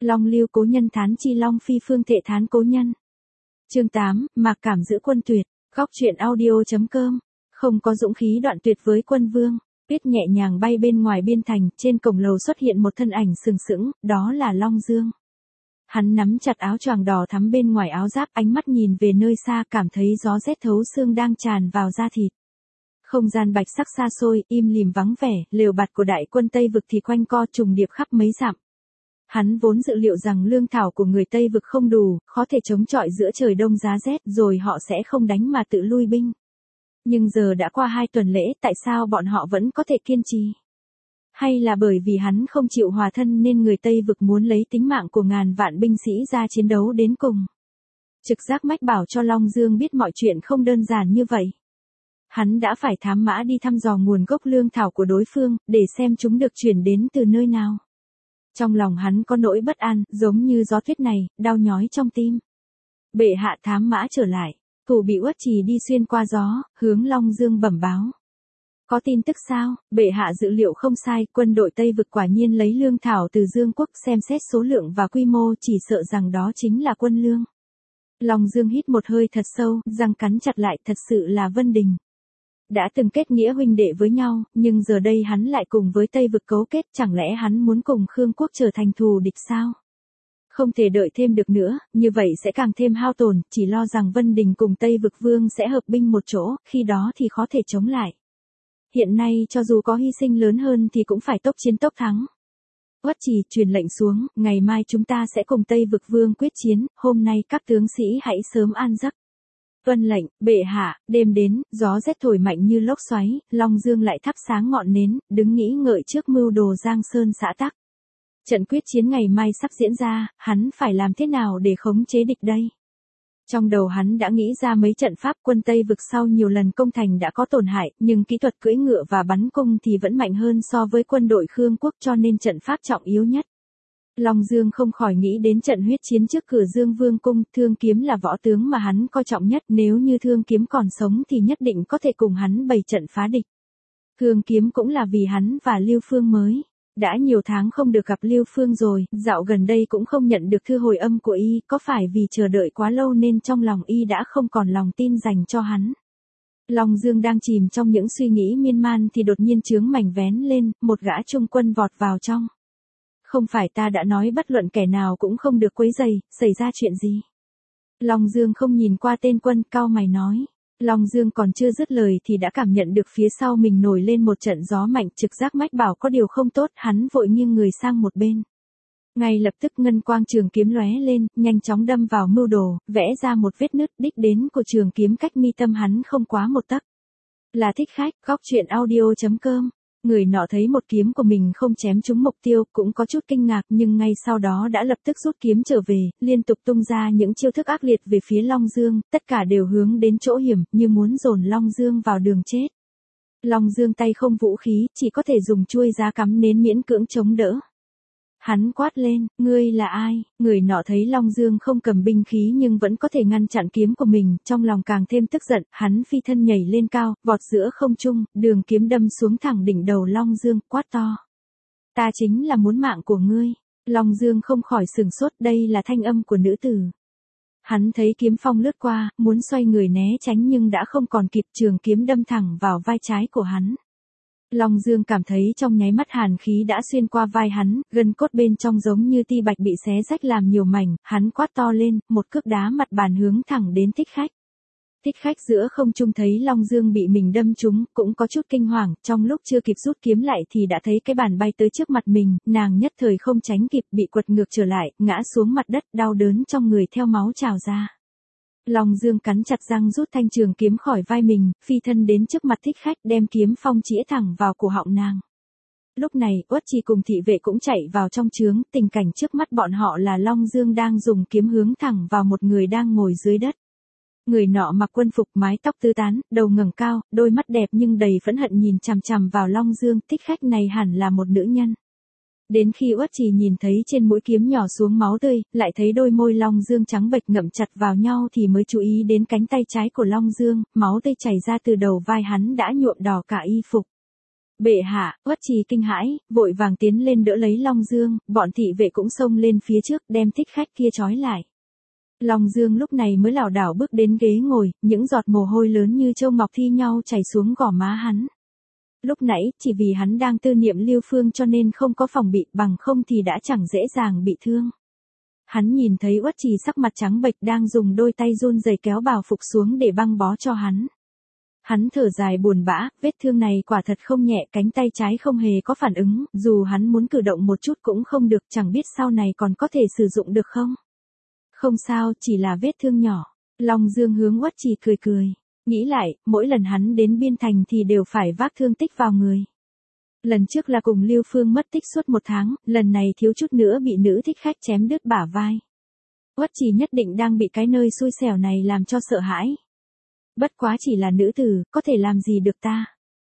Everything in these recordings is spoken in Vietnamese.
Long lưu cố nhân thán chi long phi phương thệ thán cố nhân. Chương 8, mặc cảm giữ quân tuyệt. Góc truyện audio.com. Không có dũng khí đoạn tuyệt với quân vương. Biết nhẹ nhàng bay bên ngoài biên thành, trên cổng lầu xuất hiện một thân ảnh sừng sững, đó là Long Dương. Hắn nắm chặt áo choàng đỏ thắm bên ngoài áo giáp, ánh mắt nhìn về nơi xa, cảm thấy gió rét thấu xương đang tràn vào da thịt. Không gian bạch sắc xa xôi, im lìm vắng vẻ, lều bạt của đại quân Tây Vực thì quanh co trùng điệp khắp mấy dặm. Hắn vốn dự liệu rằng lương thảo của người Tây Vực không đủ, khó thể chống chọi giữa trời đông giá rét, rồi họ sẽ không đánh mà tự lui binh. Nhưng giờ đã qua 2 tuần lễ, tại sao bọn họ vẫn có thể kiên trì? Hay là bởi vì hắn không chịu hòa thân nên người Tây Vực muốn lấy tính mạng của ngàn vạn binh sĩ ra chiến đấu đến cùng? Trực giác mách bảo cho Long Dương biết mọi chuyện không đơn giản như vậy. Hắn đã phải thám mã đi thăm dò nguồn gốc lương thảo của đối phương, để xem chúng được chuyển đến từ nơi nào. Trong lòng hắn có nỗi bất an, giống như gió tuyết này, đau nhói trong tim. Bệ hạ thám mã trở lại, thủ bị Uất Trì đi xuyên qua gió, hướng Long Dương bẩm báo. Có tin tức sao? Bệ hạ dự liệu không sai, quân đội Tây Vực quả nhiên lấy lương thảo từ Dương quốc, xem xét số lượng và quy mô chỉ sợ rằng đó chính là quân lương. Long Dương hít một hơi thật sâu, răng cắn chặt lại, thật sự là Vân Đình. Đã từng kết nghĩa huynh đệ với nhau, nhưng giờ đây hắn lại cùng với Tây Vực cấu kết, chẳng lẽ hắn muốn cùng Khương quốc trở thành thù địch sao? Không thể đợi thêm được nữa, như vậy sẽ càng thêm hao tổn, chỉ lo rằng Vân Đình cùng Tây Vực vương sẽ hợp binh một chỗ, khi đó thì khó thể chống lại. Hiện nay cho dù có hy sinh lớn hơn thì cũng phải tốc chiến tốc thắng. Uất Trì truyền lệnh xuống, ngày mai chúng ta sẽ cùng Tây Vực vương quyết chiến, hôm nay các tướng sĩ hãy sớm an giấc. Tuân lệnh, bệ hạ. Đêm đến, gió rét thổi mạnh như lốc xoáy, Long Dương lại thắp sáng ngọn nến, đứng nghĩ ngợi trước mưu đồ Giang Sơn xã tắc. Trận quyết chiến ngày mai sắp diễn ra, hắn phải làm thế nào để khống chế địch đây? Trong đầu hắn đã nghĩ ra mấy trận pháp, quân Tây Vực sau nhiều lần công thành đã có tổn hại, nhưng kỹ thuật cưỡi ngựa và bắn cung thì vẫn mạnh hơn so với quân đội Khương quốc, cho nên trận pháp trọng yếu nhất. Long Dương không khỏi nghĩ đến trận huyết chiến trước cửa Dương Vương cung, Thương Kiếm là võ tướng mà hắn coi trọng nhất, nếu như Thương Kiếm còn sống thì nhất định có thể cùng hắn bày trận phá địch. Thương Kiếm cũng là vì hắn và Lưu Phương mới. Đã nhiều tháng không được gặp Lưu Phương rồi, dạo gần đây cũng không nhận được thư hồi âm của y, có phải vì chờ đợi quá lâu nên trong lòng y đã không còn lòng tin dành cho hắn. Long Dương đang chìm trong những suy nghĩ miên man thì đột nhiên chướng mảnh vén lên, một gã trung quân vọt vào trong. Không phải ta đã nói bất luận kẻ nào cũng không được quấy rầy, xảy ra chuyện gì? Long Dương không nhìn qua tên quân, cau mày nói. Long Dương còn chưa dứt lời thì đã cảm nhận được phía sau mình nổi lên một trận gió mạnh, trực giác mách bảo có điều không tốt, hắn vội nghiêng người sang một bên. Ngay lập tức ngân quang trường kiếm lóe lên, nhanh chóng đâm vào mưu đồ, vẽ ra một vết nứt, đích đến của trường kiếm cách mi tâm hắn không quá 1 tấc. Là Thích Khách, góc truyện audio.com. Người nọ thấy một kiếm của mình không chém trúng mục tiêu, cũng có chút kinh ngạc, nhưng ngay sau đó đã lập tức rút kiếm trở về, liên tục tung ra những chiêu thức ác liệt về phía Long Dương, tất cả đều hướng đến chỗ hiểm, như muốn dồn Long Dương vào đường chết. Long Dương tay không vũ khí, chỉ có thể dùng chuôi giá cắm nến miễn cưỡng chống đỡ. Hắn quát lên, ngươi là ai? Người nọ thấy Long Dương không cầm binh khí nhưng vẫn có thể ngăn chặn kiếm của mình, trong lòng càng thêm tức giận, hắn phi thân nhảy lên cao, vọt giữa không trung, đường kiếm đâm xuống thẳng đỉnh đầu Long Dương, quát to. Ta chính là muốn mạng của ngươi. Long Dương không khỏi sửng sốt, đây là thanh âm của nữ tử. Hắn thấy kiếm phong lướt qua, muốn xoay người né tránh nhưng đã không còn kịp, trường kiếm đâm thẳng vào vai trái của hắn. Long Dương cảm thấy trong nháy mắt hàn khí đã xuyên qua vai hắn, gân cốt bên trong giống như ti bạch bị xé rách làm nhiều mảnh, hắn quát to lên, một cước đá mặt bàn hướng thẳng đến Thích Khách. Thích Khách giữa không trung thấy Long Dương bị mình đâm trúng, cũng có chút kinh hoàng, trong lúc chưa kịp rút kiếm lại thì đã thấy cái bàn bay tới trước mặt mình, nàng nhất thời không tránh kịp, bị quật ngược trở lại, ngã xuống mặt đất, đau đớn trong người theo máu trào ra. Long Dương cắn chặt răng rút thanh trường kiếm khỏi vai mình, phi thân đến trước mặt Thích Khách, đem kiếm phong chĩa thẳng vào cổ họng nàng. Lúc này, Uất Trì cùng thị vệ cũng chạy vào trong trướng, tình cảnh trước mắt bọn họ là Long Dương đang dùng kiếm hướng thẳng vào một người đang ngồi dưới đất. Người nọ mặc quân phục, mái tóc tứ tán, đầu ngẩng cao, đôi mắt đẹp nhưng đầy phẫn hận nhìn chằm chằm vào Long Dương, Thích Khách này hẳn là một nữ nhân. Đến khi Uất Trì nhìn thấy trên mũi kiếm nhỏ xuống máu tươi, lại thấy đôi môi Long Dương trắng bệch ngậm chặt vào nhau thì mới chú ý đến cánh tay trái của Long Dương, máu tươi chảy ra từ đầu vai hắn đã nhuộm đỏ cả y phục. Bệ hạ, Uất Trì kinh hãi, vội vàng tiến lên đỡ lấy Long Dương, bọn thị vệ cũng xông lên phía trước đem thích khách kia trói lại. Long Dương lúc này mới lảo đảo bước đến ghế ngồi, những giọt mồ hôi lớn như châu ngọc thi nhau chảy xuống gò má hắn. Lúc nãy, chỉ vì hắn đang tư niệm Lưu Phương cho nên không có phòng bị, bằng không thì đã chẳng dễ dàng bị thương. Hắn nhìn thấy Uất Trì sắc mặt trắng bệch đang dùng đôi tay run rẩy kéo bào phục xuống để băng bó cho hắn. Hắn thở dài buồn bã, vết thương này quả thật không nhẹ, cánh tay trái không hề có phản ứng, dù hắn muốn cử động một chút cũng không được, chẳng biết sau này còn có thể sử dụng được không. Không sao, chỉ là vết thương nhỏ. Long Dương hướng Uất Trì cười cười. Nghĩ lại, mỗi lần hắn đến biên thành thì đều phải vác thương tích vào người. Lần trước là cùng Lưu Phương mất tích suốt 1 tháng, lần này thiếu chút nữa bị nữ thích khách chém đứt bả vai. Uất Trì nhất định đang bị cái nơi xui xẻo này làm cho sợ hãi. Bất quá chỉ là nữ tử, có thể làm gì được ta.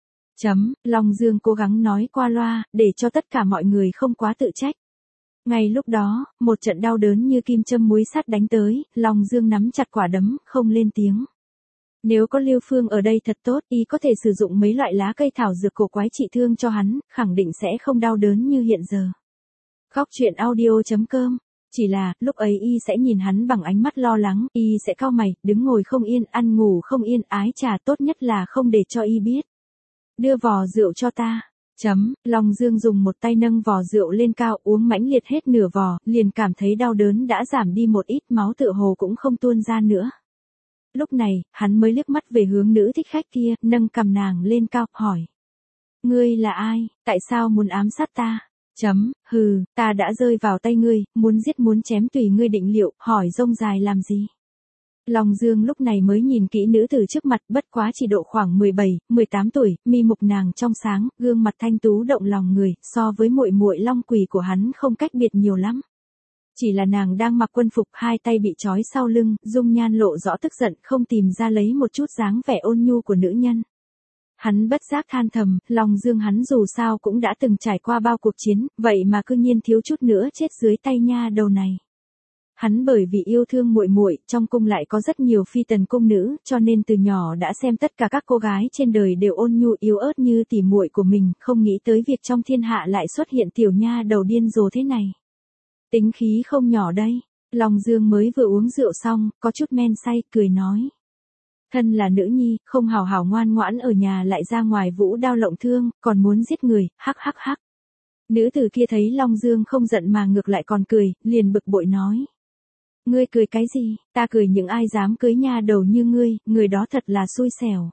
Long Dương cố gắng nói qua loa, để cho tất cả mọi người không quá tự trách. Ngay lúc đó, một trận đau đớn như kim châm muối sắt đánh tới, Long Dương nắm chặt quả đấm, không lên tiếng. Nếu có Lưu Phương ở đây thật tốt, y có thể sử dụng mấy loại lá cây thảo dược cổ quái trị thương cho hắn, khẳng định sẽ không đau đớn như hiện giờ. Khóc chuyện audio.com. Chỉ là, lúc ấy y sẽ nhìn hắn bằng ánh mắt lo lắng, y sẽ cau mày, đứng ngồi không yên, ăn ngủ không yên, ái trà tốt nhất là không để cho y biết. Đưa vò rượu cho ta. Long Dương dùng một tay nâng vò rượu lên cao, uống mãnh liệt hết nửa vò, liền cảm thấy đau đớn đã giảm đi một ít, máu tựa hồ cũng không tuôn ra nữa. Lúc này, hắn mới liếc mắt về hướng nữ thích khách kia, nâng cằm nàng lên cao, hỏi. Ngươi là ai, tại sao muốn ám sát ta? Hừ, ta đã rơi vào tay ngươi, muốn giết muốn chém tùy ngươi định liệu, hỏi rông dài làm gì? Long Dương lúc này mới nhìn kỹ nữ tử trước mặt, bất quá chỉ độ khoảng 17, 18 tuổi, mi mục nàng trong sáng, gương mặt thanh tú động lòng người, so với muội muội Long Quỳ của hắn không cách biệt nhiều lắm. Chỉ là nàng đang mặc quân phục, hai tay bị trói sau lưng, dung nhan lộ rõ tức giận, không tìm ra lấy một chút dáng vẻ ôn nhu của nữ nhân. Hắn bất giác than thầm, Long Dương hắn dù sao cũng đã từng trải qua bao cuộc chiến, vậy mà cư nhiên thiếu chút nữa chết dưới tay nha đầu này. Hắn bởi vì yêu thương muội muội, trong cung lại có rất nhiều phi tần cung nữ, cho nên từ nhỏ đã xem tất cả các cô gái trên đời đều ôn nhu yếu ớt như tỉ muội của mình, không nghĩ tới việc trong thiên hạ lại xuất hiện tiểu nha đầu điên rồ thế này. Tính khí không nhỏ đây. Long Dương mới vừa uống rượu xong, có chút men say, cười nói. Thân là nữ nhi, không hào hào ngoan ngoãn ở nhà lại ra ngoài vũ đao lộng thương, còn muốn giết người, hắc hắc hắc. Nữ tử kia thấy Long Dương không giận mà ngược lại còn cười, liền bực bội nói. Ngươi cười cái gì, ta cười những ai dám cưới nha đầu như ngươi, người đó thật là xui xẻo.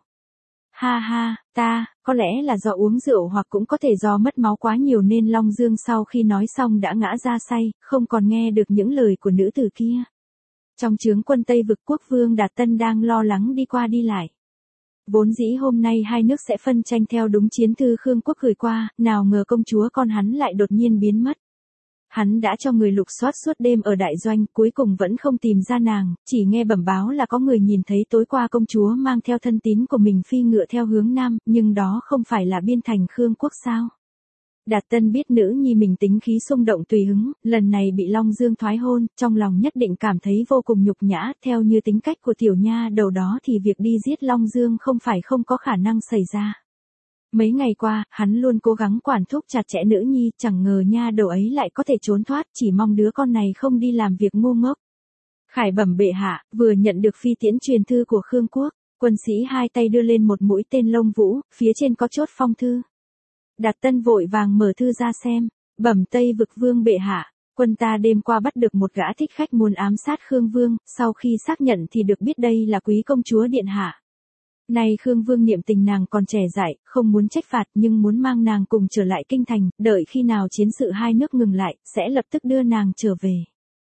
Ha ha, có lẽ là do uống rượu hoặc cũng có thể do mất máu quá nhiều nên Long Dương sau khi nói xong đã ngã ra say, không còn nghe được những lời của nữ tử kia. Trong trướng quân Tây vực quốc vương Đạt Tân đang lo lắng đi qua đi lại. Vốn dĩ hôm nay hai nước sẽ phân tranh theo đúng chiến thư Khương quốc gửi qua, nào ngờ công chúa con hắn lại đột nhiên biến mất. Hắn đã cho người lục soát suốt đêm ở đại doanh, cuối cùng vẫn không tìm ra nàng, chỉ nghe bẩm báo là có người nhìn thấy tối qua công chúa mang theo thân tín của mình phi ngựa theo hướng nam, nhưng đó không phải là biên thành Khương quốc sao. Đạt Tân biết nữ nhi mình tính khí xung động tùy hứng, lần này bị Long Dương thoái hôn, trong lòng nhất định cảm thấy vô cùng nhục nhã, theo như tính cách của tiểu nha đầu đó thì việc đi giết Long Dương không phải không có khả năng xảy ra. Mấy ngày qua, hắn luôn cố gắng quản thúc chặt chẽ nữ nhi, chẳng ngờ nha đầu ấy lại có thể trốn thoát, chỉ mong đứa con này không đi làm việc ngu ngốc. Khải bẩm bệ hạ, vừa nhận được phi tiễn truyền thư của Khương quốc, quân sĩ hai tay đưa lên một mũi tên lông vũ, phía trên có chốt phong thư. Đạt Tân vội vàng mở thư ra xem, bẩm Tây vực vương bệ hạ, quân ta đêm qua bắt được một gã thích khách muốn ám sát Khương vương, sau khi xác nhận thì được biết đây là quý công chúa điện hạ. Nay Khương vương niệm tình nàng còn trẻ dại, không muốn trách phạt nhưng muốn mang nàng cùng trở lại kinh thành, đợi khi nào chiến sự hai nước ngừng lại, sẽ lập tức đưa nàng trở về.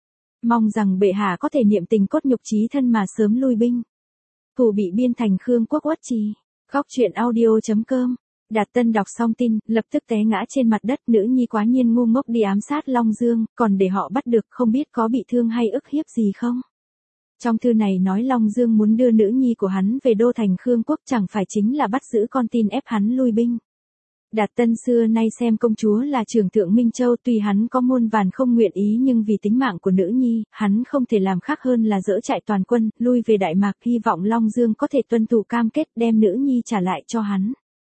Mong rằng bệ hạ có thể niệm tình cốt nhục chí thân mà sớm lui binh. Thủ bị biên thành Khương quốc Uất Trì. Khóc chuyện audio.com. Đạt Tân đọc xong tin, lập tức té ngã trên mặt đất, nữ nhi quá nhiên ngu ngốc đi ám sát Long Dương, còn để họ bắt được không biết có bị thương hay ức hiếp gì không. Trong thư này nói Long Dương muốn đưa nữ nhi của hắn về đô thành Khương quốc, chẳng phải chính là bắt giữ con tin ép hắn lui binh. Đạt Tân xưa nay xem công chúa là trưởng thượng Minh Châu, tuy hắn có muôn vàn không nguyện ý nhưng vì tính mạng của nữ nhi, hắn không thể làm khác hơn là dỡ trại toàn quân, lui về Đại Mạc, hy vọng Long Dương có thể tuân thủ cam kết đem nữ nhi trả lại cho hắn.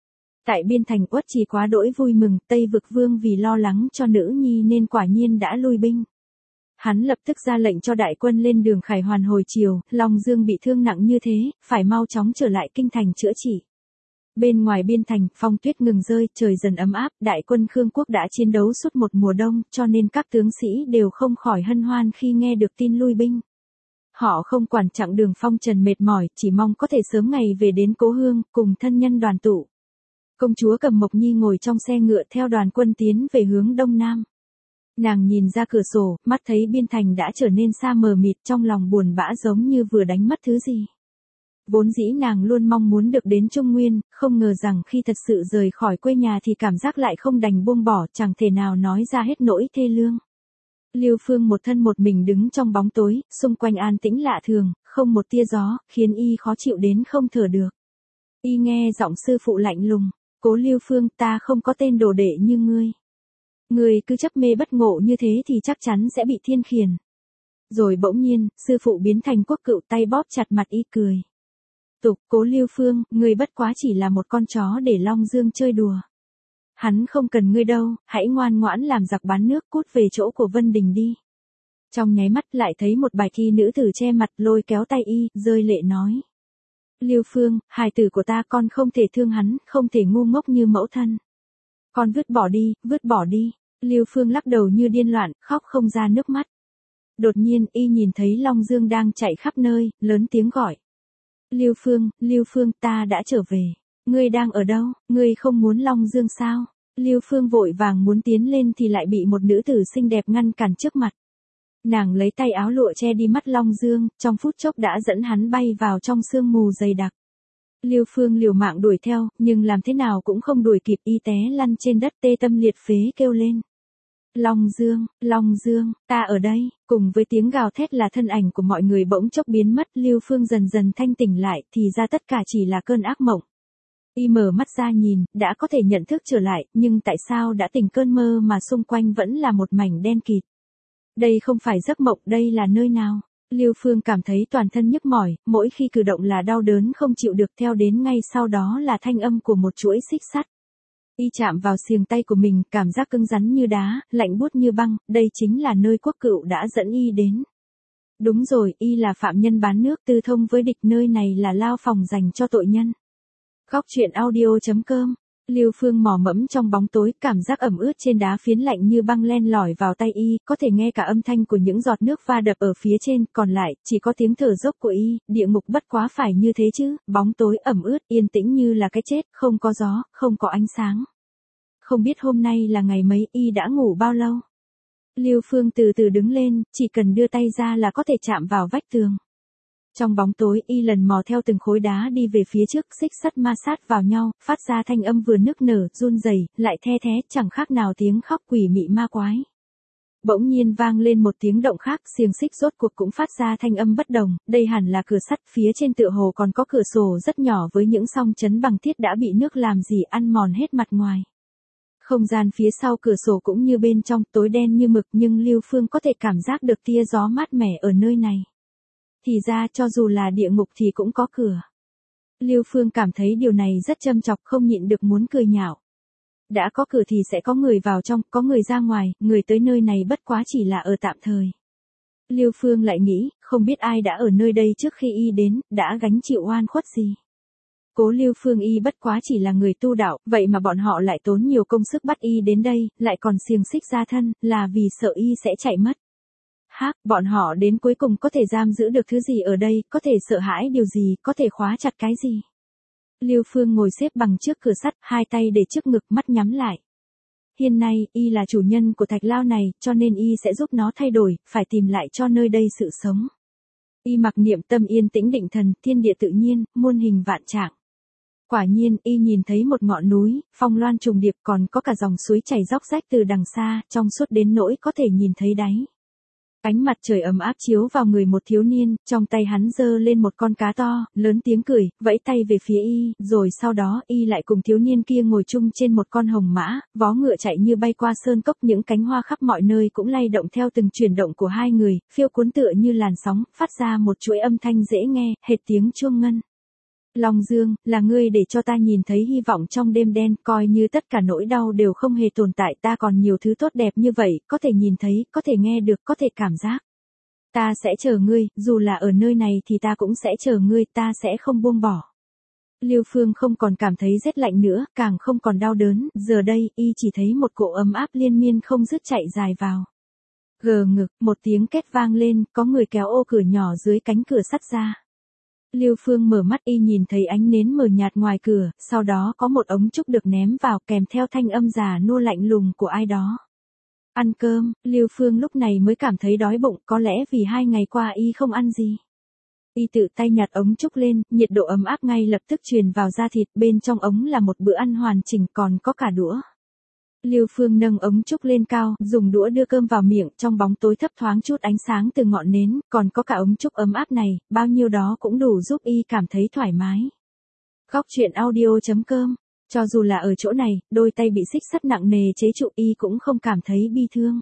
Tại biên thành Uất Trì quá đỗi vui mừng, Tây Vực Vương vì lo lắng cho nữ nhi nên quả nhiên đã lui binh. Hắn lập tức ra lệnh cho đại quân lên đường khải hoàn hồi chiều, Long Dương bị thương nặng như thế, phải mau chóng trở lại kinh thành chữa trị. Bên ngoài biên thành, phong tuyết ngừng rơi, trời dần ấm áp, đại quân Khương quốc đã chiến đấu suốt một mùa đông, cho nên các tướng sĩ đều không khỏi hân hoan khi nghe được tin lui binh. Họ không quản chặng đường phong trần mệt mỏi, chỉ mong có thể sớm ngày về đến cố hương, cùng thân nhân đoàn tụ. Công chúa Cầm Mộc Nhi ngồi trong xe ngựa theo đoàn quân tiến về hướng đông nam. Nàng nhìn ra cửa sổ, mắt thấy biên thành đã trở nên xa mờ mịt, trong lòng buồn bã giống như vừa đánh mất thứ gì. Vốn dĩ nàng luôn mong muốn được đến Trung Nguyên, không ngờ rằng khi thật sự rời khỏi quê nhà thì cảm giác lại không đành buông bỏ, chẳng thể nào nói ra hết nỗi thê lương. Lưu Phương một thân một mình đứng trong bóng tối, xung quanh an tĩnh lạ thường, không một tia gió, khiến y khó chịu đến không thở được. Y nghe giọng sư phụ lạnh lùng, Cố Lưu Phương, ta không có tên đồ đệ như ngươi. Ngươi cứ chấp mê bất ngộ như thế thì chắc chắn sẽ bị thiên khiển. Rồi bỗng nhiên, sư phụ biến thành Quốc Cựu, tay bóp chặt mặt y cười. Tục, Cố Lưu Phương, ngươi bất quá chỉ là một con chó để Long Dương chơi đùa. Hắn không cần ngươi đâu, hãy ngoan ngoãn làm giặc bán nước, cút về chỗ của Vân Đình đi. Trong nháy mắt lại thấy một bài thi nữ tử che mặt, lôi kéo tay y, rơi lệ nói. Lưu Phương, hài tử của ta, con không thể thương hắn, không thể ngu ngốc như mẫu thân. Con vứt bỏ đi, vứt bỏ đi. Lưu Phương lắc đầu như điên loạn, khóc không ra nước mắt. Đột nhiên, y nhìn thấy Long Dương đang chạy khắp nơi, lớn tiếng gọi. Lưu Phương, ta đã trở về. Ngươi đang ở đâu, ngươi không muốn Long Dương sao? Lưu Phương vội vàng muốn tiến lên thì lại bị một nữ tử xinh đẹp ngăn cản trước mặt. Nàng lấy tay áo lụa che đi mắt Long Dương, trong phút chốc đã dẫn hắn bay vào trong sương mù dày đặc. Lưu Phương liều mạng đuổi theo, nhưng làm thế nào cũng không đuổi kịp, y té lăn trên đất tê tâm liệt phế kêu lên. Long Dương, ta ở đây, cùng với tiếng gào thét là thân ảnh của mọi người bỗng chốc biến mất, Lưu Phương dần dần thanh tỉnh lại, thì ra tất cả chỉ là cơn ác mộng. Y mở mắt ra nhìn, đã có thể nhận thức trở lại, nhưng tại sao đã tỉnh cơn mơ mà xung quanh vẫn là một mảnh đen kịt. Đây không phải giấc mộng, đây là nơi nào? Lưu Phương cảm thấy toàn thân nhức mỏi, mỗi khi cử động là đau đớn không chịu được, theo đến ngay sau đó là thanh âm của một chuỗi xích sắt. Y chạm vào xiềng tay của mình, cảm giác cứng rắn như đá, lạnh buốt như băng, đây chính là nơi Quốc Cựu đã dẫn y đến. Đúng rồi, y là phạm nhân bán nước tư thông với địch, nơi này là lao phòng dành cho tội nhân. Góc truyện audio.com. Lưu Phương mò mẫm trong bóng tối, cảm giác ẩm ướt trên đá phiến lạnh như băng len lỏi vào tay y, có thể nghe cả âm thanh của những giọt nước va đập ở phía trên, còn lại, chỉ có tiếng thở dốc của y, địa ngục bất quá phải như thế chứ, bóng tối ẩm ướt, yên tĩnh như là cái chết, không có gió, không có ánh sáng. Không biết hôm nay là ngày mấy, y đã ngủ bao lâu? Lưu Phương từ từ đứng lên, chỉ cần đưa tay ra là có thể chạm vào vách tường. Trong bóng tối, y lần mò theo từng khối đá đi về phía trước, xích sắt ma sát vào nhau, phát ra thanh âm vừa nức nở, run rẩy, lại the thé, chẳng khác nào tiếng khóc quỷ mị ma quái. Bỗng nhiên vang lên một tiếng động khác, xiềng xích rốt cuộc cũng phát ra thanh âm bất đồng, đây hẳn là cửa sắt, phía trên tựa hồ còn có cửa sổ rất nhỏ với những song chấn bằng thiết đã bị nước làm gì ăn mòn hết mặt ngoài. Không gian phía sau cửa sổ cũng như bên trong, tối đen như mực, nhưng Lưu Phương có thể cảm giác được tia gió mát mẻ ở nơi này. Thì ra cho dù là địa ngục thì cũng có cửa. Lưu Phương cảm thấy điều này rất châm chọc, không nhịn được muốn cười nhạo. Đã có cửa thì sẽ có người vào trong, có người ra ngoài, người tới nơi này bất quá chỉ là ở tạm thời. Lưu Phương lại nghĩ, không biết ai đã ở nơi đây trước khi y đến, đã gánh chịu oan khuất gì. Cố Lưu Phương y bất quá chỉ là người tu đạo, vậy mà bọn họ lại tốn nhiều công sức bắt y đến đây, lại còn xiềng xích ra thân, là vì sợ y sẽ chạy mất. Bọn họ đến cuối cùng có thể giam giữ được thứ gì ở đây, có thể sợ hãi điều gì, có thể khóa chặt cái gì. Lưu Phương ngồi xếp bằng trước cửa sắt, hai tay để trước ngực, mắt nhắm lại. Hiện nay, y là chủ nhân của thạch lao này, cho nên y sẽ giúp nó thay đổi, phải tìm lại cho nơi đây sự sống. Y mặc niệm tâm yên tĩnh định thần, thiên địa tự nhiên, muôn hình vạn trạng. Quả nhiên, y nhìn thấy một ngọn núi, phong loan trùng điệp, còn có cả dòng suối chảy róc rách từ đằng xa, trong suốt đến nỗi có thể nhìn thấy đáy. Ánh mặt trời ấm áp chiếu vào người một thiếu niên, trong tay hắn giơ lên một con cá to, lớn tiếng cười, vẫy tay về phía y, rồi sau đó y lại cùng thiếu niên kia ngồi chung trên một con hồng mã, vó ngựa chạy như bay qua sơn cốc, những cánh hoa khắp mọi nơi cũng lay động theo từng chuyển động của hai người, phiêu cuốn tựa như làn sóng, phát ra một chuỗi âm thanh dễ nghe, hệt tiếng chuông ngân. Long Dương, là ngươi để cho ta nhìn thấy hy vọng trong đêm đen, coi như tất cả nỗi đau đều không hề tồn tại, ta còn nhiều thứ tốt đẹp như vậy, có thể nhìn thấy, có thể nghe được, có thể cảm giác. Ta sẽ chờ ngươi, dù là ở nơi này thì ta cũng sẽ chờ ngươi, ta sẽ không buông bỏ. Lưu Phương không còn cảm thấy rét lạnh nữa, càng không còn đau đớn, giờ đây, y chỉ thấy một cỗ ấm áp liên miên không dứt chạy dài vào. Gờ ngực, một tiếng két vang lên, có người kéo ô cửa nhỏ dưới cánh cửa sắt ra. Lưu Phương mở mắt, y nhìn thấy ánh nến mờ nhạt ngoài cửa, sau đó có một ống trúc được ném vào kèm theo thanh âm già nua lạnh lùng của ai đó. Ăn cơm, Lưu Phương lúc này mới cảm thấy đói bụng, có lẽ vì 2 ngày qua y không ăn gì. Y tự tay nhặt ống trúc lên, nhiệt độ ấm áp ngay lập tức truyền vào da thịt, bên trong ống là một bữa ăn hoàn chỉnh còn có cả đũa. Lưu Phương nâng ống trúc lên cao, dùng đũa đưa cơm vào miệng, trong bóng tối thấp thoáng chút ánh sáng từ ngọn nến, còn có cả ống trúc ấm áp này, bao nhiêu đó cũng đủ giúp y cảm thấy thoải mái. Góc truyện audio.com. Cho dù là ở chỗ này, đôi tay bị xích sắt nặng nề chế trụ, y cũng không cảm thấy bi thương.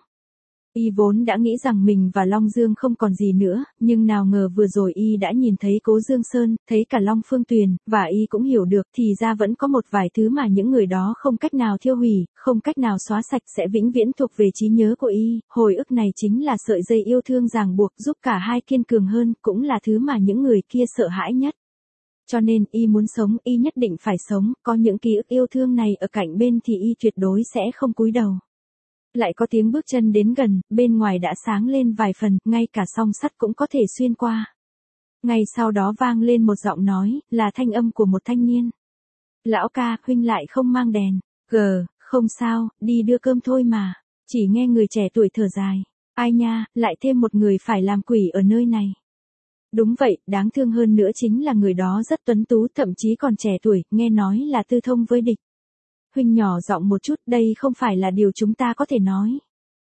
Y vốn đã nghĩ rằng mình và Long Dương không còn gì nữa, nhưng nào ngờ vừa rồi y đã nhìn thấy Cố Dương Sơn, thấy cả Long Phương Tuyền, và y cũng hiểu được thì ra vẫn có một vài thứ mà những người đó không cách nào thiêu hủy, không cách nào xóa sạch, sẽ vĩnh viễn thuộc về trí nhớ của y. Hồi ức này chính là sợi dây yêu thương ràng buộc giúp cả hai kiên cường hơn, cũng là thứ mà những người kia sợ hãi nhất. Cho nên y muốn sống, y nhất định phải sống, có những ký ức yêu thương này ở cạnh bên thì y tuyệt đối sẽ không cúi đầu. Lại có tiếng bước chân đến gần, bên ngoài đã sáng lên vài phần, ngay cả song sắt cũng có thể xuyên qua. Ngay sau đó vang lên một giọng nói, là thanh âm của một thanh niên. Lão ca, huynh lại không mang đèn. Không sao, đi đưa cơm thôi mà. Chỉ nghe người trẻ tuổi thở dài. Ai nha, lại thêm một người phải làm quỷ ở nơi này. Đúng vậy, đáng thương hơn nữa chính là người đó rất tuấn tú, thậm chí còn trẻ tuổi, nghe nói là tư thông với địch. Huynh nhỏ giọng một chút, đây không phải là điều chúng ta có thể nói.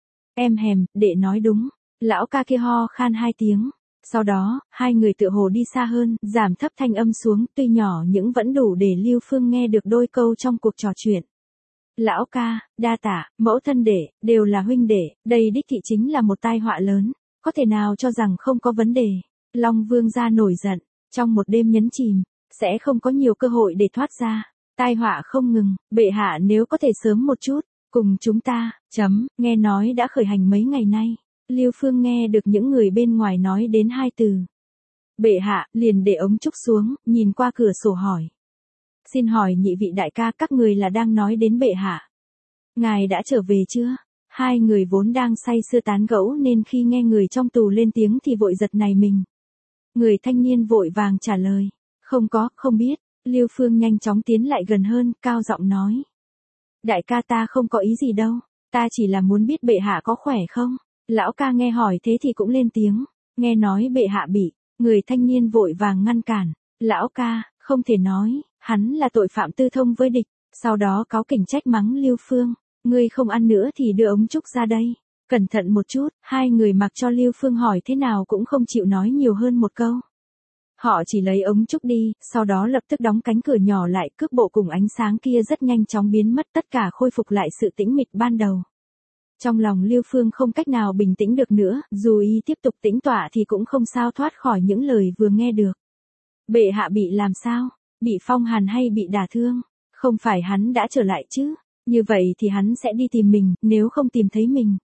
Em hèm, đệ nói đúng. Lão ca kia ho khan 2 tiếng. Sau đó, hai người tựa hồ đi xa hơn, giảm thấp thanh âm xuống, tuy nhỏ nhưng vẫn đủ để Lưu Phương nghe được đôi câu trong cuộc trò chuyện. Lão ca, đa tạ, mẫu thân đệ, đều là huynh đệ, đây đích thị chính là một tai họa lớn, có thể nào cho rằng không có vấn đề. Long Vương gia nổi giận, trong một đêm nhấn chìm, sẽ không có nhiều cơ hội để thoát ra. Tai họa không ngừng, bệ hạ nếu có thể sớm một chút, cùng chúng ta, nghe nói đã khởi hành mấy ngày nay. Lưu Phương nghe được những người bên ngoài nói đến 2 từ. Bệ hạ, liền để ống trúc xuống, nhìn qua cửa sổ hỏi. Xin hỏi nhị vị đại ca, các người là đang nói đến bệ hạ. Ngài đã trở về chưa? Hai người vốn đang say sưa tán gẫu nên khi nghe người trong tù lên tiếng thì vội giật nảy mình. Người thanh niên vội vàng trả lời. Không biết. Lưu Phương nhanh chóng tiến lại gần hơn, cao giọng nói. Đại ca, ta không có ý gì đâu, ta chỉ là muốn biết bệ hạ có khỏe không? Lão ca nghe hỏi thế thì cũng lên tiếng, nghe nói bệ hạ bị, người thanh niên vội vàng ngăn cản. Lão ca, không thể nói, hắn là tội phạm tư thông với địch, sau đó cáu kỉnh trách mắng Lưu Phương, ngươi không ăn nữa thì đưa ống trúc ra đây. Cẩn thận một chút, hai người mặc cho Lưu Phương hỏi thế nào cũng không chịu nói nhiều hơn một câu. Họ chỉ lấy ống trúc đi, sau đó lập tức đóng cánh cửa nhỏ lại, cước bộ cùng ánh sáng kia rất nhanh chóng biến mất, tất cả khôi phục lại sự tĩnh mịch ban đầu. Trong lòng Lưu Phương không cách nào bình tĩnh được nữa, dù y tiếp tục tĩnh tọa thì cũng không sao thoát khỏi những lời vừa nghe được. Bệ hạ bị làm sao? Bị phong hàn hay bị đả thương? Không phải hắn đã trở lại chứ? Như vậy thì hắn sẽ đi tìm mình, nếu không tìm thấy mình.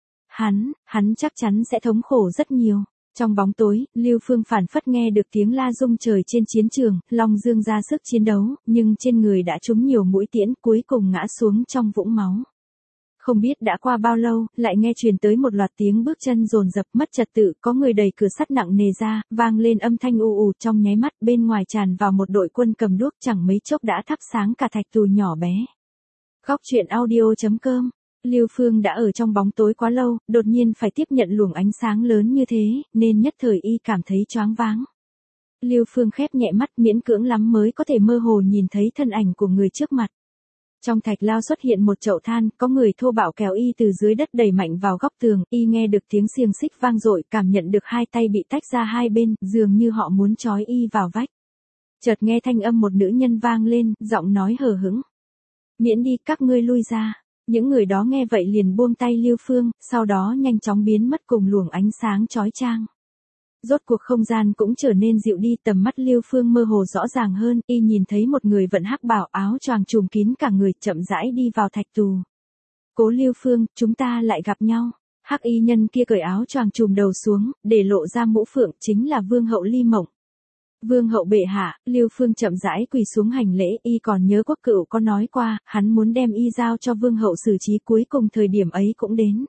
Hắn chắc chắn sẽ thống khổ rất nhiều. Trong bóng tối, Lưu Phương phảng phất nghe được tiếng la rung trời trên chiến trường, Long Dương ra sức chiến đấu, nhưng trên người đã trúng nhiều mũi tiễn, cuối cùng ngã xuống trong vũng máu. Không biết đã qua bao lâu, lại nghe truyền tới một loạt tiếng bước chân dồn dập, mất trật tự, có người đẩy cửa sắt nặng nề ra, vang lên âm thanh ù ù, trong nháy mắt bên ngoài tràn vào một đội quân cầm đuốc, chẳng mấy chốc đã thắp sáng cả thạch tù nhỏ bé. Góc truyện audio.com. Lưu Phương đã ở trong bóng tối quá lâu, đột nhiên phải tiếp nhận luồng ánh sáng lớn như thế, nên nhất thời y cảm thấy choáng váng. Lưu Phương khép nhẹ mắt, miễn cưỡng lắm mới có thể mơ hồ nhìn thấy thân ảnh của người trước mặt. Trong thạch lao xuất hiện một chậu than, có người thô bạo kéo y từ dưới đất đẩy mạnh vào góc tường, y nghe được tiếng xiềng xích vang dội, cảm nhận được hai tay bị tách ra hai bên, dường như họ muốn trói y vào vách. Chợt nghe thanh âm một nữ nhân vang lên, giọng nói hờ hững. Miễn đi, các ngươi lui ra. Những người đó nghe vậy liền buông tay Lưu Phương, sau đó nhanh chóng biến mất cùng luồng ánh sáng chói chang. Rốt cuộc không gian cũng trở nên dịu đi, tầm mắt Lưu Phương mơ hồ rõ ràng hơn, y nhìn thấy một người vận hắc bào, áo choàng trùm kín cả người, chậm rãi đi vào thạch tù. Cố Lưu Phương, chúng ta lại gặp nhau. Hắc y nhân kia cởi áo choàng trùm đầu xuống, để lộ ra mũ phượng, chính là vương hậu Ly Mộng. Vương hậu bệ hạ. Lưu Phương chậm rãi quỳ xuống hành lễ, y còn nhớ Quốc Cửu có nói qua, hắn muốn đem y giao cho vương hậu xử trí, cuối cùng thời điểm ấy cũng đến.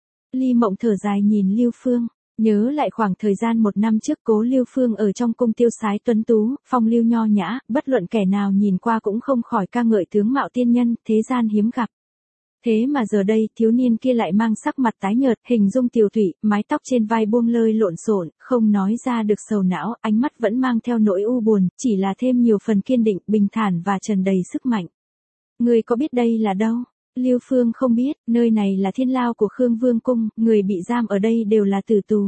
Ly Mộng thở dài nhìn Lưu Phương, nhớ lại khoảng thời gian 1 năm trước Cố Lưu Phương ở trong cung tiêu sái tuấn tú, phong lưu nho nhã, bất luận kẻ nào nhìn qua cũng không khỏi ca ngợi tướng mạo tiên nhân, thế gian hiếm gặp. Thế mà giờ đây, thiếu niên kia lại mang sắc mặt tái nhợt, hình dung tiều tụy, mái tóc trên vai buông lơi lộn xộn, không nói ra được sầu não, ánh mắt vẫn mang theo nỗi u buồn, chỉ là thêm nhiều phần kiên định, bình thản và tràn đầy sức mạnh. Người có biết đây là đâu? Lưu Phương không biết, nơi này là thiên lao của Khương Vương cung, người bị giam ở đây đều là tử tù.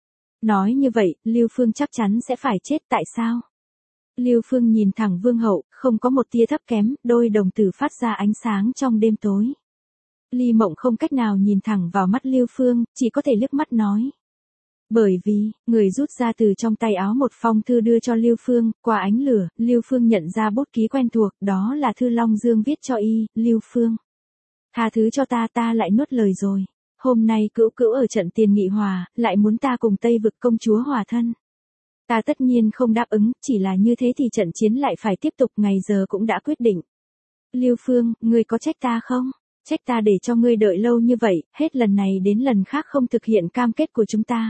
Nói như vậy, Lưu Phương chắc chắn sẽ phải chết, tại sao? Lưu Phương nhìn thẳng Vương hậu, không có một tia thấp kém, đôi đồng tử phát ra ánh sáng trong đêm tối. Ly Mộng không cách nào nhìn thẳng vào mắt Lưu Phương, chỉ có thể liếc mắt nói. Bởi vì, người rút ra từ trong tay áo một phong thư đưa cho Lưu Phương, qua ánh lửa, Lưu Phương nhận ra bút ký quen thuộc, đó là thư Long Dương viết cho y. Lưu Phương, tha thứ cho ta, ta lại nuốt lời rồi. Hôm nay Cữu Cữu ở trận tiền nghị hòa, lại muốn ta cùng Tây Vực công chúa hòa thân. Ta tất nhiên không đáp ứng, chỉ là như thế thì trận chiến lại phải tiếp tục, ngày giờ cũng đã quyết định. Lưu Phương, ngươi có trách ta không? Trách ta để cho ngươi đợi lâu như vậy, hết lần này đến lần khác không thực hiện cam kết của chúng ta.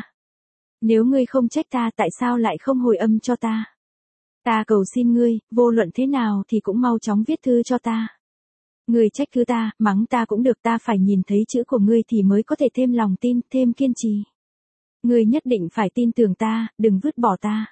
Nếu ngươi không trách ta, tại sao lại không hồi âm cho ta? Ta cầu xin ngươi, vô luận thế nào thì cũng mau chóng viết thư cho ta. Ngươi trách cứ ta, mắng ta cũng được, ta phải nhìn thấy chữ của ngươi thì mới có thể thêm lòng tin, thêm kiên trì. Ngươi nhất định phải tin tưởng ta, đừng vứt bỏ ta.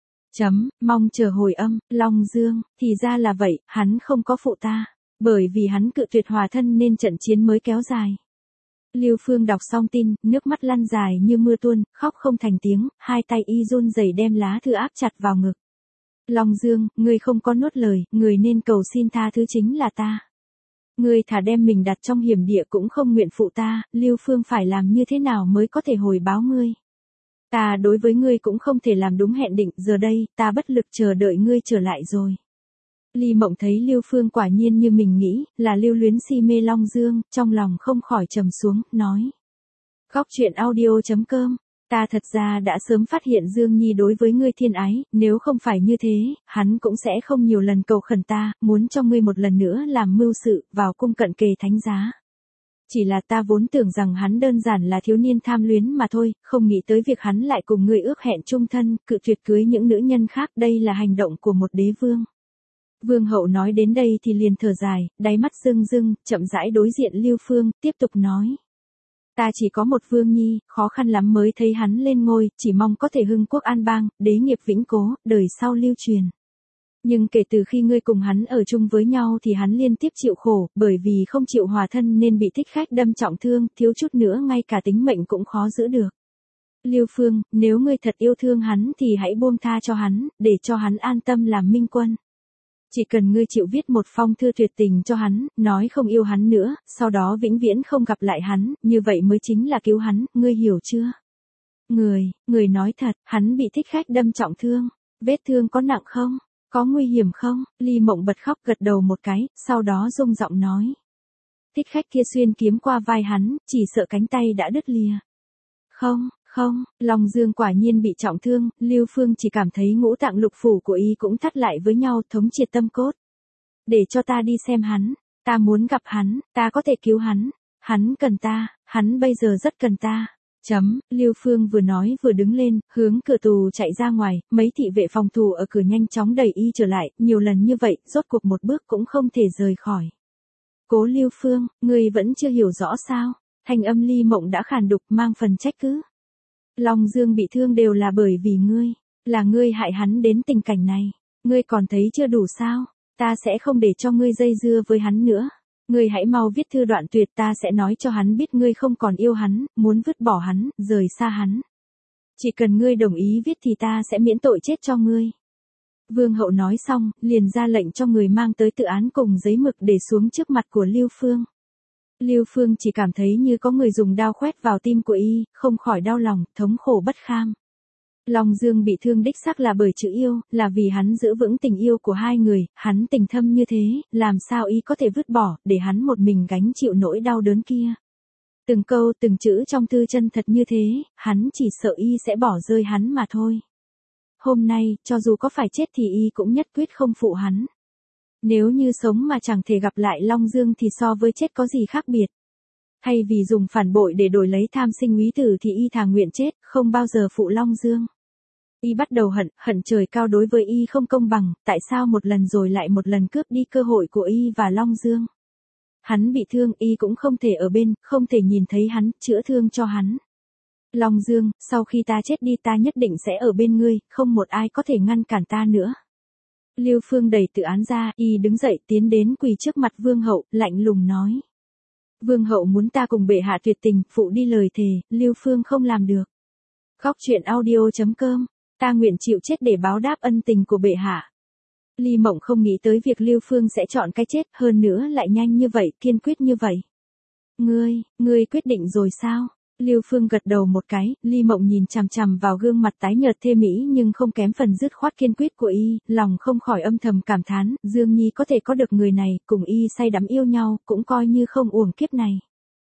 Mong chờ hồi âm. Long Dương, thì ra là vậy, hắn không có phụ ta. Bởi vì hắn cự tuyệt hòa thân nên trận chiến mới kéo dài. Lưu Phương đọc xong tin, nước mắt lăn dài như mưa tuôn, khóc không thành tiếng, hai tay y run rẩy đem lá thư áp chặt vào ngực. Long Dương, ngươi không có nuốt lời, người nên cầu xin tha thứ chính là ta. Ngươi thà đem mình đặt trong hiểm địa cũng không nguyện phụ ta, Lưu Phương phải làm như thế nào mới có thể hồi báo ngươi? Ta đối với ngươi cũng không thể làm đúng hẹn định, giờ đây, ta bất lực chờ đợi ngươi trở lại rồi. Ly Mộng thấy Lưu Phương quả nhiên như mình nghĩ, là lưu luyến si mê Long Dương, trong lòng không khỏi trầm xuống, nói. Góc truyện audio.com, ta thật ra đã sớm phát hiện Dương Nhi đối với ngươi thiên ái, nếu không phải như thế, hắn cũng sẽ không nhiều lần cầu khẩn ta, muốn cho ngươi một lần nữa làm mưu sự, vào cung cận kề thánh giá. Chỉ là ta vốn tưởng rằng hắn đơn giản là thiếu niên tham luyến mà thôi, không nghĩ tới việc hắn lại cùng ngươi ước hẹn chung thân, cự tuyệt cưới những nữ nhân khác, đây là hành động của một đế vương. Vương hậu nói đến đây thì liền thở dài, đáy mắt rưng rưng, chậm rãi đối diện Lưu Phương, tiếp tục nói. Ta chỉ có một vương nhi, khó khăn lắm mới thấy hắn lên ngôi, chỉ mong có thể hưng quốc an bang, đế nghiệp vĩnh cố, đời sau lưu truyền. Nhưng kể từ khi ngươi cùng hắn ở chung với nhau thì hắn liên tiếp chịu khổ, bởi vì không chịu hòa thân nên bị thích khách đâm trọng thương, thiếu chút nữa ngay cả tính mệnh cũng khó giữ được. Lưu Phương, nếu ngươi thật yêu thương hắn thì hãy buông tha cho hắn, để cho hắn an tâm làm minh quân. Chỉ cần ngươi chịu viết một phong thư tuyệt tình cho hắn, nói không yêu hắn nữa, sau đó vĩnh viễn không gặp lại hắn, như vậy mới chính là cứu hắn, ngươi hiểu chưa? Người nói thật, hắn bị thích khách đâm trọng thương. Vết thương có nặng không? Có nguy hiểm không? Ly Mộng bật khóc gật đầu một cái, sau đó rung giọng nói. Thích khách kia xuyên kiếm qua vai hắn, chỉ sợ cánh tay đã đứt lìa. Không, Long Dương quả nhiên bị trọng thương, Lưu Phương chỉ cảm thấy ngũ tạng lục phủ của y cũng thắt lại với nhau, thống triệt tâm cốt. Để cho ta đi xem hắn, ta muốn gặp hắn, ta có thể cứu hắn cần ta, hắn bây giờ rất cần ta. Lưu Phương vừa nói vừa đứng lên, hướng cửa tù chạy ra ngoài, mấy thị vệ phòng tù ở cửa nhanh chóng đẩy y trở lại, nhiều lần như vậy, rốt cuộc một bước cũng không thể rời khỏi. Cố Lưu Phương, ngươi vẫn chưa hiểu rõ sao? Thanh âm Ly Mộng đã khàn đục mang phần trách cứ. Long Dương bị thương đều là bởi vì ngươi, là ngươi hại hắn đến tình cảnh này, ngươi còn thấy chưa đủ sao? Ta sẽ không để cho ngươi dây dưa với hắn nữa. Ngươi hãy mau viết thư đoạn tuyệt, ta sẽ nói cho hắn biết ngươi không còn yêu hắn, muốn vứt bỏ hắn, rời xa hắn. Chỉ cần ngươi đồng ý viết thì ta sẽ miễn tội chết cho ngươi. Vương hậu nói xong, liền ra lệnh cho người mang tới tự án cùng giấy mực để xuống trước mặt của Lưu Phương. Lưu Phương chỉ cảm thấy như có người dùng đao khoét vào tim của y, không khỏi đau lòng, thống khổ bất kham. Long Dương bị thương đích xác là bởi chữ yêu, là vì hắn giữ vững tình yêu của hai người, hắn tình thâm như thế, làm sao y có thể vứt bỏ, để hắn một mình gánh chịu nỗi đau đớn kia. Từng câu từng chữ trong thư chân thật như thế, hắn chỉ sợ y sẽ bỏ rơi hắn mà thôi. Hôm nay, cho dù có phải chết thì y cũng nhất quyết không phụ hắn. Nếu như sống mà chẳng thể gặp lại Long Dương thì so với chết có gì khác biệt. Thay vì dùng phản bội để đổi lấy tham sinh úy tử thì y thà nguyện chết, không bao giờ phụ Long Dương. Y bắt đầu hận trời cao đối với y không công bằng, tại sao một lần rồi lại một lần cướp đi cơ hội của y và Long Dương. Hắn bị thương y cũng không thể ở bên, không thể nhìn thấy hắn, chữa thương cho hắn. Long Dương, sau khi ta chết đi ta nhất định sẽ ở bên ngươi, không một ai có thể ngăn cản ta nữa. Lưu Phương đẩy tự án ra, y đứng dậy tiến đến quỳ trước mặt Vương hậu, lạnh lùng nói. Vương hậu muốn ta cùng bệ hạ tuyệt tình, phụ đi lời thề, Lưu Phương không làm được. Góc truyện audio.com, ta nguyện chịu chết để báo đáp ân tình của bệ hạ. Ly Mộng không nghĩ tới việc Lưu Phương sẽ chọn cái chết, hơn nữa lại nhanh như vậy, kiên quyết như vậy. Ngươi quyết định rồi sao? Lưu Phương gật đầu một cái, Ly Mộng nhìn chằm chằm vào gương mặt tái nhợt thê mỹ nhưng không kém phần dứt khoát kiên quyết của y, lòng không khỏi âm thầm cảm thán, Dương Nhi có thể có được người này, cùng y say đắm yêu nhau, cũng coi như không uổng kiếp này.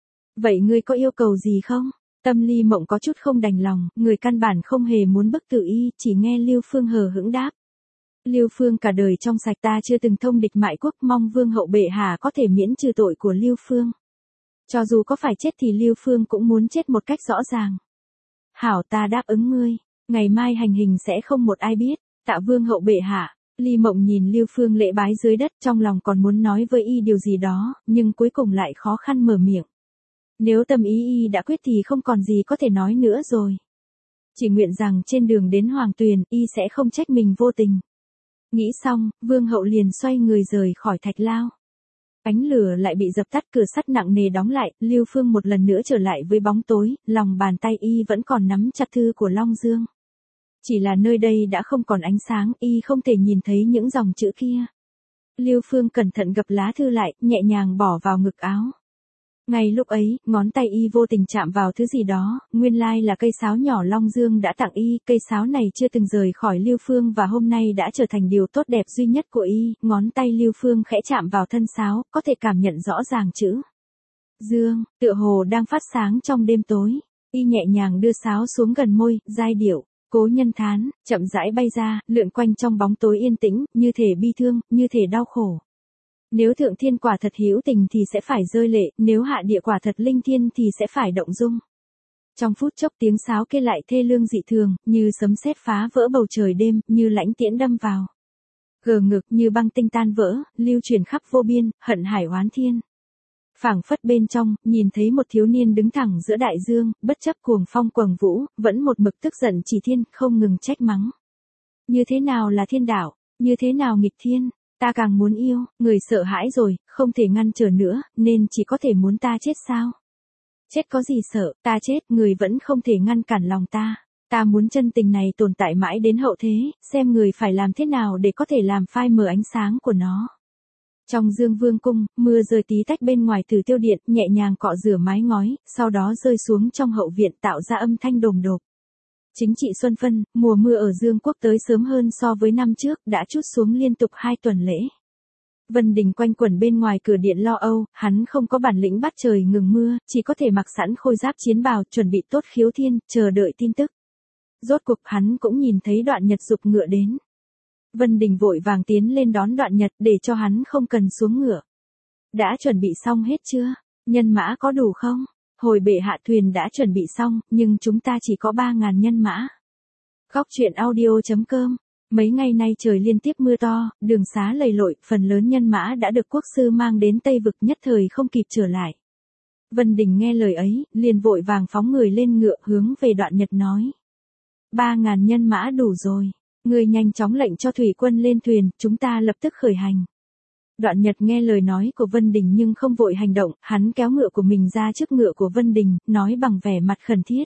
Vậy ngươi có yêu cầu gì không? Tâm Ly Mộng có chút không đành lòng, người căn bản không hề muốn bức tử y, chỉ nghe Lưu Phương hờ hững đáp. Lưu Phương cả đời trong sạch, ta chưa từng thông địch mại quốc, mong Vương hậu bệ hạ có thể miễn trừ tội của Lưu Phương. Cho dù có phải chết thì Lưu Phương cũng muốn chết một cách rõ ràng. Hảo, ta đáp ứng ngươi, ngày mai hành hình sẽ không một ai biết, tạ Vương hậu bệ hạ. Ly Mộng nhìn Lưu Phương lễ bái dưới đất, trong lòng còn muốn nói với y điều gì đó, nhưng cuối cùng lại khó khăn mở miệng. Nếu tâm ý y đã quyết thì không còn gì có thể nói nữa rồi. Chỉ nguyện rằng trên đường đến Hoàng Tuyền, y sẽ không trách mình vô tình. Nghĩ xong, Vương hậu liền xoay người rời khỏi thạch lao. Ánh lửa lại bị dập tắt, cửa sắt nặng nề đóng lại, Lưu Phương một lần nữa trở lại với bóng tối, lòng bàn tay y vẫn còn nắm chặt thư của Long Dương. Chỉ là nơi đây đã không còn ánh sáng, y không thể nhìn thấy những dòng chữ kia. Lưu Phương cẩn thận gập lá thư lại, nhẹ nhàng bỏ vào ngực áo. Ngay lúc ấy, ngón tay y vô tình chạm vào thứ gì đó, nguyên lai là cây sáo nhỏ Long Dương đã tặng y, cây sáo này chưa từng rời khỏi Lưu Phương và hôm nay đã trở thành điều tốt đẹp duy nhất của y, ngón tay Lưu Phương khẽ chạm vào thân sáo, có thể cảm nhận rõ ràng chữ Dương, tựa hồ đang phát sáng trong đêm tối. Y nhẹ nhàng đưa sáo xuống gần môi, giai điệu, Cố Nhân Thán, chậm rãi bay ra, lượn quanh trong bóng tối yên tĩnh, như thể bi thương, như thể đau khổ. Nếu thượng thiên quả thật hữu tình thì sẽ phải rơi lệ, nếu hạ địa quả thật linh thiên thì sẽ phải động dung. Trong phút chốc tiếng sáo kêu lại thê lương dị thường, như sấm sét phá vỡ bầu trời đêm, như lãnh tiễn đâm vào. Gờ ngực như băng tinh tan vỡ, lưu truyền khắp vô biên, hận hải oán thiên. Phảng phất bên trong, nhìn thấy một thiếu niên đứng thẳng giữa đại dương, bất chấp cuồng phong quầng vũ, vẫn một mực tức giận chỉ thiên, không ngừng trách mắng. Như thế nào là thiên đạo, như thế nào nghịch thiên? Ta càng muốn yêu, người sợ hãi rồi, không thể ngăn trở nữa, nên chỉ có thể muốn ta chết sao? Chết có gì sợ, ta chết, người vẫn không thể ngăn cản lòng ta. Ta muốn chân tình này tồn tại mãi đến hậu thế, xem người phải làm thế nào để có thể làm phai mờ ánh sáng của nó. Trong Dương Vương cung, mưa rơi tí tách bên ngoài Tử Tiêu điện, nhẹ nhàng cọ rửa mái ngói, sau đó rơi xuống trong hậu viện tạo ra âm thanh đồm đột. Chính trị xuân phân, mùa mưa ở Dương quốc tới sớm hơn so với năm trước, đã trút xuống liên tục 2 tuần lễ. Vân Đình quanh quẩn bên ngoài cửa điện lo âu, hắn không có bản lĩnh bắt trời ngừng mưa, chỉ có thể mặc sẵn khôi giáp chiến bào, chuẩn bị tốt khiếu thiên, chờ đợi tin tức. Rốt cuộc hắn cũng nhìn thấy Đoạn Nhật giục ngựa đến. Vân Đình vội vàng tiến lên đón Đoạn Nhật để cho hắn không cần xuống ngựa. Đã chuẩn bị xong hết chưa? Nhân mã có đủ không? Hồi bệ hạ, thuyền đã chuẩn bị xong, nhưng chúng ta chỉ có 3.000 nhân mã. Góc truyện audio.com. Mấy ngày nay trời liên tiếp mưa to, đường xá lầy lội, phần lớn nhân mã đã được quốc sư mang đến Tây Vực, nhất thời không kịp trở lại. Vân Đình nghe lời ấy, liền vội vàng phóng người lên ngựa hướng về Đoạn Nhật nói. 3.000 nhân mã đủ rồi. Người nhanh chóng lệnh cho thủy quân lên thuyền, chúng ta lập tức khởi hành. Đoạn Nhật nghe lời nói của Vân Đình nhưng không vội hành động, hắn kéo ngựa của mình ra trước ngựa của Vân Đình, nói bằng vẻ mặt khẩn thiết.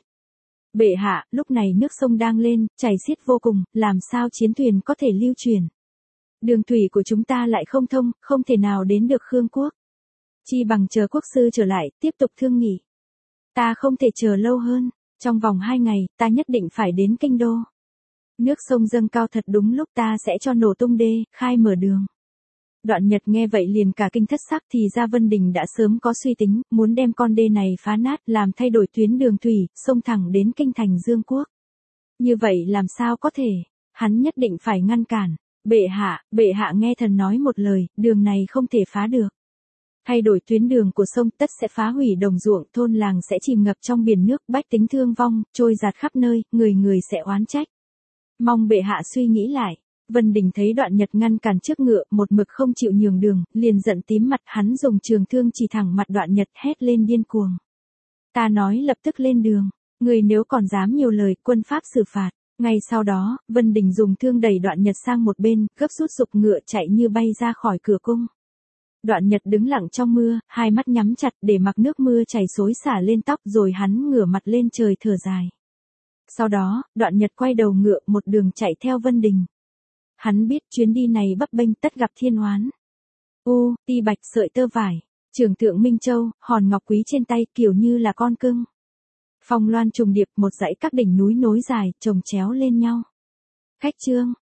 Bệ hạ, lúc này nước sông đang lên, chảy xiết vô cùng, làm sao chiến thuyền có thể lưu chuyển. Đường thủy của chúng ta lại không thông, không thể nào đến được Khương quốc. Chi bằng chờ quốc sư trở lại, tiếp tục thương nghị. Ta không thể chờ lâu hơn, trong vòng 2 ngày, ta nhất định phải đến kinh đô. Nước sông dâng cao thật đúng lúc ta sẽ cho nổ tung đê, khai mở đường. Đoạn Nhật nghe vậy liền cả kinh thất sắc, thì ra Vân Đình đã sớm có suy tính, muốn đem con đê này phá nát, làm thay đổi tuyến đường thủy, xông thẳng đến kinh thành Dương Quốc. Như vậy làm sao có thể, hắn nhất định phải ngăn cản. Bệ hạ nghe thần nói một lời, đường này không thể phá được. Thay đổi tuyến đường của sông tất sẽ phá hủy đồng ruộng, thôn làng sẽ chìm ngập trong biển nước, bách tính thương vong, trôi giạt khắp nơi, người người sẽ oán trách. Mong bệ hạ suy nghĩ lại. Vân Đình thấy Đoạn Nhật ngăn cản trước ngựa, một mực không chịu nhường đường, liền giận tím mặt, hắn dùng trường thương chỉ thẳng mặt Đoạn Nhật, hét lên điên cuồng. Ta nói lập tức lên đường, người nếu còn dám nhiều lời, quân pháp xử phạt. Ngay sau đó, Vân Đình dùng thương đẩy Đoạn Nhật sang một bên, gấp rút giục ngựa chạy như bay ra khỏi cửa cung. Đoạn Nhật đứng lặng trong mưa, hai mắt nhắm chặt để mặc nước mưa chảy xối xả lên tóc, rồi hắn ngửa mặt lên trời thở dài. Sau đó, Đoạn Nhật quay đầu ngựa một đường chạy theo Vân Đình. Hắn biết chuyến đi này bấp bênh tất gặp thiên oán. Ti bạch sợi tơ vải, trường thượng Minh Châu, hòn ngọc quý trên tay kiểu như là con cưng. Phong loan trùng điệp, một dãy các đỉnh núi nối dài, chồng chéo lên nhau. Khách chương.